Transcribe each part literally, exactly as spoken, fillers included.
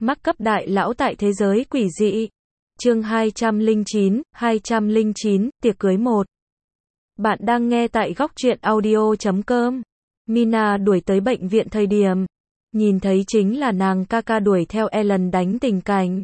Mắc cấp đại lão tại thế giới quỷ dị. Chương hai trăm lẻ chín, hai trăm lẻ chín, tiệc cưới một. Bạn đang nghe tại góc truyện audio chấm com. Mina đuổi tới bệnh viện thời điểm nhìn thấy chính là nàng ca ca đuổi theo Ellen đánh tình cảnh.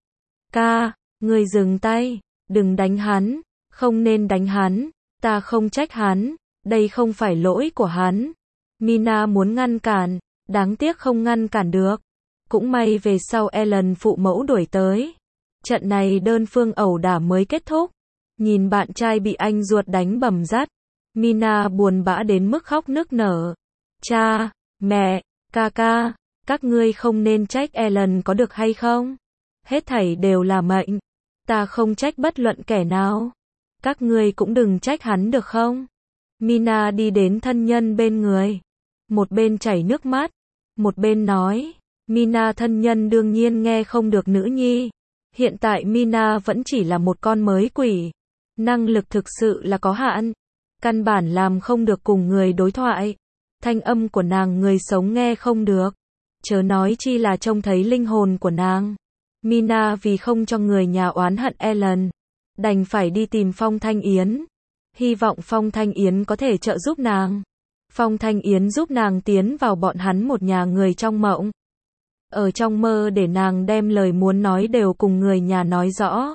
Ca, ngươi dừng tay, đừng đánh hắn, không nên đánh hắn, ta không trách hắn, đây không phải lỗi của hắn. Mina muốn ngăn cản, đáng tiếc không ngăn cản được. Cũng may về sau Ellen phụ mẫu đuổi tới. Trận này đơn phương ẩu đả mới kết thúc. Nhìn bạn trai bị anh ruột đánh bầm dắt, Mina buồn bã đến mức khóc nức nở. Cha, mẹ, ca ca, các ngươi không nên trách Ellen có được hay không? Hết thảy đều là mệnh. Ta không trách bất luận kẻ nào. Các ngươi cũng đừng trách hắn được không? Mina đi đến thân nhân bên người. Một bên chảy nước mắt, một bên nói. Mina thân nhân đương nhiên nghe không được nữ nhi. Hiện tại Mina vẫn chỉ là một con mới quỷ. Năng lực thực sự là có hạn. Căn bản làm không được cùng người đối thoại. Thanh âm của nàng người sống nghe không được. Chớ nói chi là trông thấy linh hồn của nàng. Mina vì không cho người nhà oán hận Ellen, đành phải đi tìm Phong Thanh Yến. Hy vọng Phong Thanh Yến có thể trợ giúp nàng. Phong Thanh Yến giúp nàng tiến vào bọn hắn một nhà người trong mộng. Ở trong mơ để nàng đem lời muốn nói đều cùng người nhà nói rõ.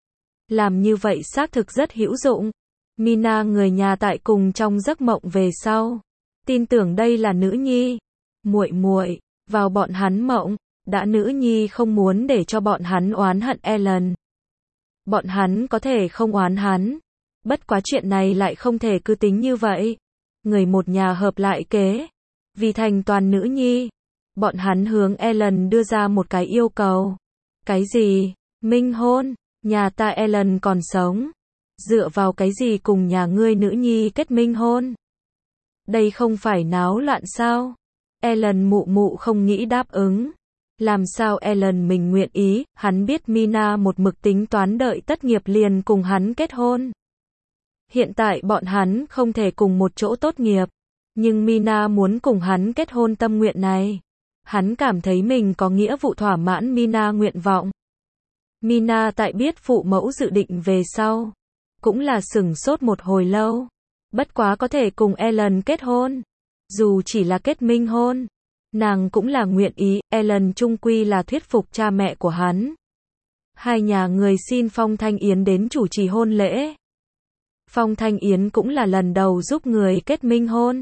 Làm như vậy xác thực rất hữu dụng. Mina người nhà tại cùng trong giấc mộng về sau. Tin tưởng đây là nữ nhi. Muội muội, vào bọn hắn mộng, đã nữ nhi không muốn để cho bọn hắn oán hận Ellen. Bọn hắn có thể không oán hắn. Bất quá chuyện này lại không thể cứ tính như vậy. Người một nhà hợp lại kế. Vì thành toàn nữ nhi. Bọn hắn hướng Ellen đưa ra một cái yêu cầu. Cái gì? Minh hôn? Nhà ta Ellen còn sống. Dựa vào cái gì cùng nhà ngươi nữ nhi kết minh hôn? Đây không phải náo loạn sao? Ellen mụ mụ không nghĩ đáp ứng. Làm sao Ellen mình nguyện ý, hắn biết Mina một mực tính toán đợi tất nghiệp liền cùng hắn kết hôn. Hiện tại bọn hắn không thể cùng một chỗ tốt nghiệp. Nhưng Mina muốn cùng hắn kết hôn tâm nguyện này. Hắn cảm thấy mình có nghĩa vụ thỏa mãn Mina nguyện vọng. Mina tại biết phụ mẫu dự định về sau. Cũng là sửng sốt một hồi lâu. Bất quá có thể cùng Ellen kết hôn. Dù chỉ là kết minh hôn. Nàng cũng là nguyện ý, Ellen chung quy là thuyết phục cha mẹ của hắn. Hai nhà người xin Phong Thanh Yến đến chủ trì hôn lễ. Phong Thanh Yến cũng là lần đầu giúp người kết minh hôn.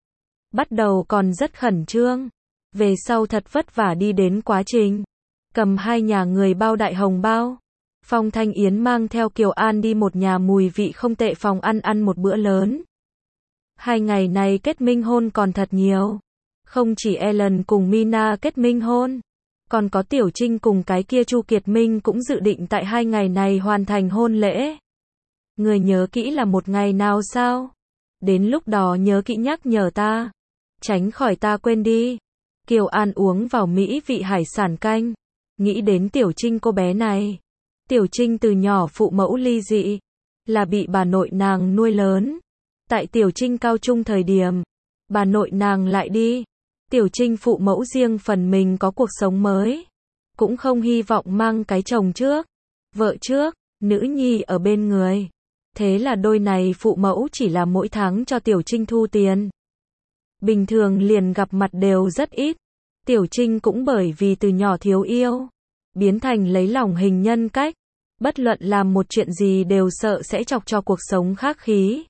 Bắt đầu còn rất khẩn trương. Về sau thật vất vả đi đến quá trình. Cầm hai nhà người bao đại hồng bao. Phong Thanh Yến mang theo Kiều An đi một nhà mùi vị không tệ phòng ăn ăn một bữa lớn. Hai ngày này kết minh hôn còn thật nhiều. Không chỉ Ellen cùng Mina kết minh hôn. Còn có Tiểu Trinh cùng cái kia Chu Kiệt Minh cũng dự định tại hai ngày này hoàn thành hôn lễ. Người nhớ kỹ là một ngày nào sao? Đến lúc đó nhớ kỹ nhắc nhở ta. Tránh khỏi ta quên đi. Kiều An uống vào mỹ vị hải sản canh. Nghĩ đến Tiểu Trinh cô bé này. Tiểu Trinh từ nhỏ phụ mẫu ly dị. Là bị bà nội nàng nuôi lớn. Tại Tiểu Trinh cao trung thời điểm. Bà nội nàng lại đi. Tiểu Trinh phụ mẫu riêng phần mình có cuộc sống mới. Cũng không hy vọng mang cái chồng trước. Vợ trước, nữ nhi ở bên người. Thế là đôi này phụ mẫu chỉ là mỗi tháng cho Tiểu Trinh thu tiền. Bình thường liền gặp mặt đều rất ít. Tiểu Trinh cũng bởi vì từ nhỏ thiếu yêu. Biến thành lấy lòng hình nhân cách. Bất luận làm một chuyện gì đều sợ sẽ chọc cho cuộc sống khác khí.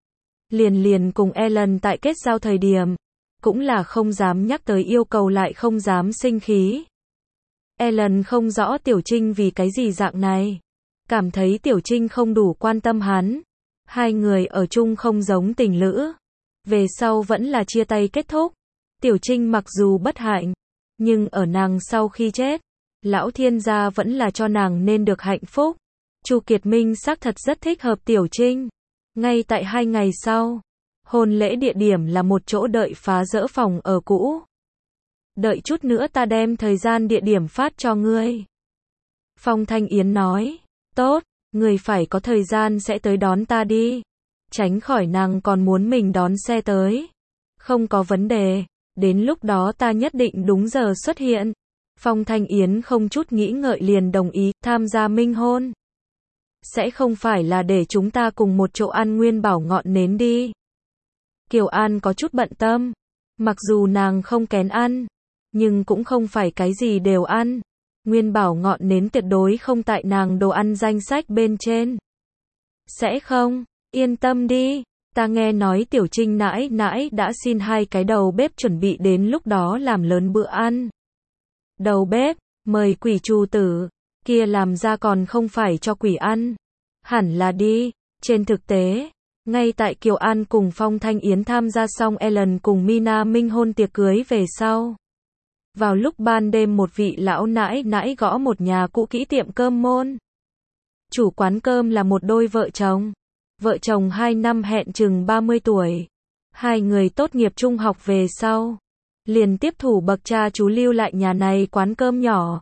Liền liền cùng Ellen tại kết giao thời điểm. Cũng là không dám nhắc tới yêu cầu lại không dám sinh khí. Ellen không rõ Tiểu Trinh vì cái gì dạng này. Cảm thấy Tiểu Trinh không đủ quan tâm hắn. Hai người ở chung không giống tình lữ. Về sau vẫn là chia tay kết thúc. Tiểu Trinh mặc dù bất hạnh. Nhưng ở nàng sau khi chết. Lão thiên gia vẫn là cho nàng nên được hạnh phúc. Chu Kiệt Minh xác thật rất thích hợp Tiểu Trinh. Ngay tại hai ngày sau. Hôn lễ địa điểm là một chỗ đợi phá dỡ phòng ở cũ. Đợi chút nữa ta đem thời gian địa điểm phát cho ngươi. Phong Thanh Yến nói. Tốt, người phải có thời gian sẽ tới đón ta đi. Tránh khỏi nàng còn muốn mình đón xe tới. Không có vấn đề. Đến lúc đó ta nhất định đúng giờ xuất hiện. Phong Thanh Yến không chút nghĩ ngợi liền đồng ý, tham gia minh hôn. Sẽ không phải là để chúng ta cùng một chỗ ăn Nguyên Bảo ngọn nến đi. Kiều An có chút bận tâm. Mặc dù nàng không kén ăn, nhưng cũng không phải cái gì đều ăn. Nguyên Bảo ngọn nến tuyệt đối không tại nàng đồ ăn danh sách bên trên. Sẽ không, yên tâm đi. Ta nghe nói Tiểu Trinh nãi nãi đã xin hai cái đầu bếp chuẩn bị đến lúc đó làm lớn bữa ăn. Đầu bếp, mời quỷ trù tử, kia làm ra còn không phải cho quỷ ăn. Hẳn là đi. Trên thực tế, ngay tại Kiều An cùng Phong Thanh Yến tham gia xong Ellen cùng Mina minh hôn tiệc cưới về sau. Vào lúc ban đêm một vị lão nãi nãi gõ một nhà cũ kỹ tiệm cơm môn. Chủ quán cơm là một đôi vợ chồng. Vợ chồng hai năm hẹn chừng ba mươi tuổi. Hai người tốt nghiệp trung học về sau. Liền tiếp thủ bậc cha chú lưu lại nhà này quán cơm nhỏ.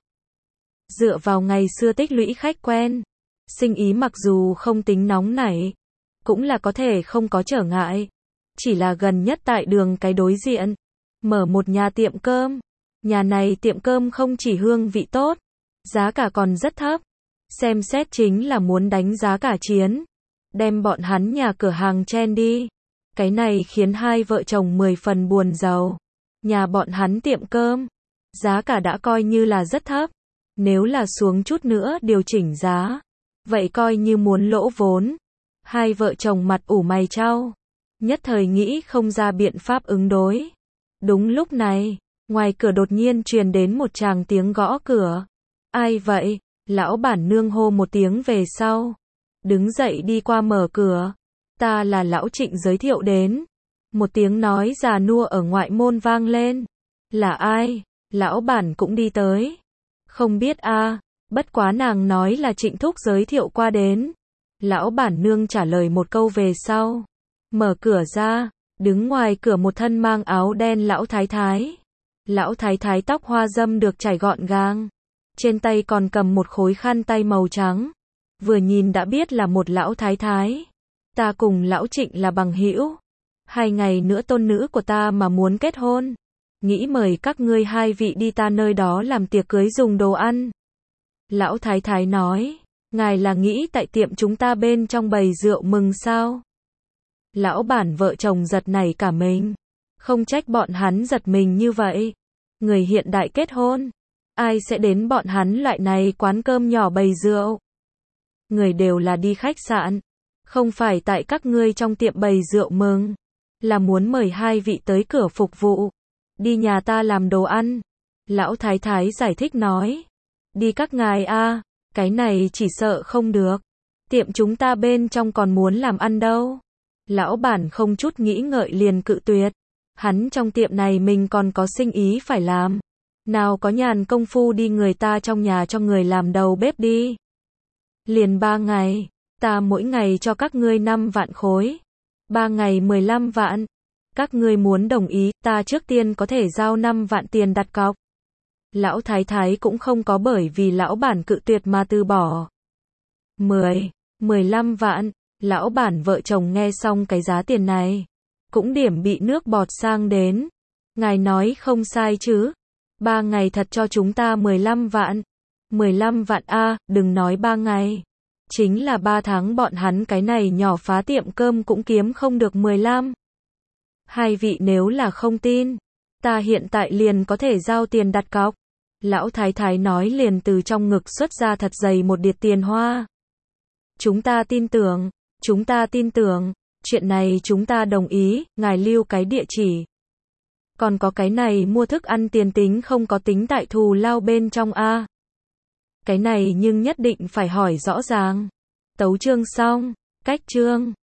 Dựa vào ngày xưa tích lũy khách quen. Sinh ý mặc dù không tính nóng nảy. Cũng là có thể không có trở ngại. Chỉ là gần nhất tại đường cái đối diện. Mở một nhà tiệm cơm. Nhà này tiệm cơm không chỉ hương vị tốt. Giá cả còn rất thấp. Xem xét chính là muốn đánh giá cả chiến. Đem bọn hắn nhà cửa hàng chen đi. Cái này khiến hai vợ chồng mười phần buồn giàu. Nhà bọn hắn tiệm cơm. Giá cả đã coi như là rất thấp. Nếu là xuống chút nữa điều chỉnh giá. Vậy coi như muốn lỗ vốn. Hai vợ chồng mặt ủ mày chau. Nhất thời nghĩ không ra biện pháp ứng đối. Đúng lúc này, ngoài cửa đột nhiên truyền đến một tràng tiếng gõ cửa. Ai vậy? Lão bản nương hô một tiếng về sau. Đứng dậy đi qua mở cửa. Ta là lão Trịnh giới thiệu đến. Một tiếng nói già nua ở ngoại môn vang lên. Là ai? Lão bản cũng đi tới. Không biết a, bất quá nàng nói là Trịnh thúc giới thiệu qua đến. Lão bản nương trả lời một câu về sau. Mở cửa ra, đứng ngoài cửa một thân mang áo đen lão thái thái. Lão thái thái tóc hoa dâm được chải gọn gàng. Trên tay còn cầm một khối khăn tay màu trắng. Vừa nhìn đã biết là một lão thái thái. Ta cùng lão Trịnh là bằng hữu. Hai ngày nữa tôn nữ của ta mà muốn kết hôn. Nghĩ mời các ngươi hai vị đi ta nơi đó làm tiệc cưới dùng đồ ăn. Lão thái thái nói. Ngài là nghĩ tại tiệm chúng ta bên trong bày rượu mừng sao? Lão bản vợ chồng giật nảy cả mình. Không trách bọn hắn giật mình như vậy. Người hiện đại kết hôn. Ai sẽ đến bọn hắn loại này quán cơm nhỏ bày rượu? Người đều là đi khách sạn. Không phải tại các ngươi trong tiệm bày rượu mừng. Là muốn mời hai vị tới cửa phục vụ. Đi nhà ta làm đồ ăn. Lão thái thái giải thích nói. Đi các ngài a, cái này chỉ sợ không được. Tiệm chúng ta bên trong còn muốn làm ăn đâu. Lão bản không chút nghĩ ngợi liền cự tuyệt. Hắn trong tiệm này mình còn có sinh ý phải làm. Nào có nhàn công phu đi người ta trong nhà cho người làm đầu bếp đi. Liền ba ngày, ta mỗi ngày cho các ngươi năm vạn khối. Ba ngày mười lăm vạn. Các ngươi muốn đồng ý, ta trước tiên có thể giao năm vạn tiền đặt cọc. Lão thái thái cũng không có bởi vì lão bản cự tuyệt mà từ bỏ. mười, mười lăm vạn, lão bản vợ chồng nghe xong cái giá tiền này. Cũng điểm bị nước bọt sang đến. Ngài nói không sai chứ. Ba ngày thật cho chúng ta mười lăm vạn. mười lăm vạn a, đừng nói ba ngày. Chính là ba tháng bọn hắn cái này nhỏ phá tiệm cơm cũng kiếm không được mười lăm. Hai vị nếu là không tin, ta hiện tại liền có thể giao tiền đặt cọc. Lão thái thái nói liền từ trong ngực xuất ra thật dày một điệp tiền hoa. Chúng ta tin tưởng, chúng ta tin tưởng, chuyện này chúng ta đồng ý, ngài lưu cái địa chỉ. Còn có cái này mua thức ăn tiền tính không có tính tại thù lao bên trong a. Cái này nhưng nhất định phải hỏi rõ ràng. Tấu chương xong, cách chương.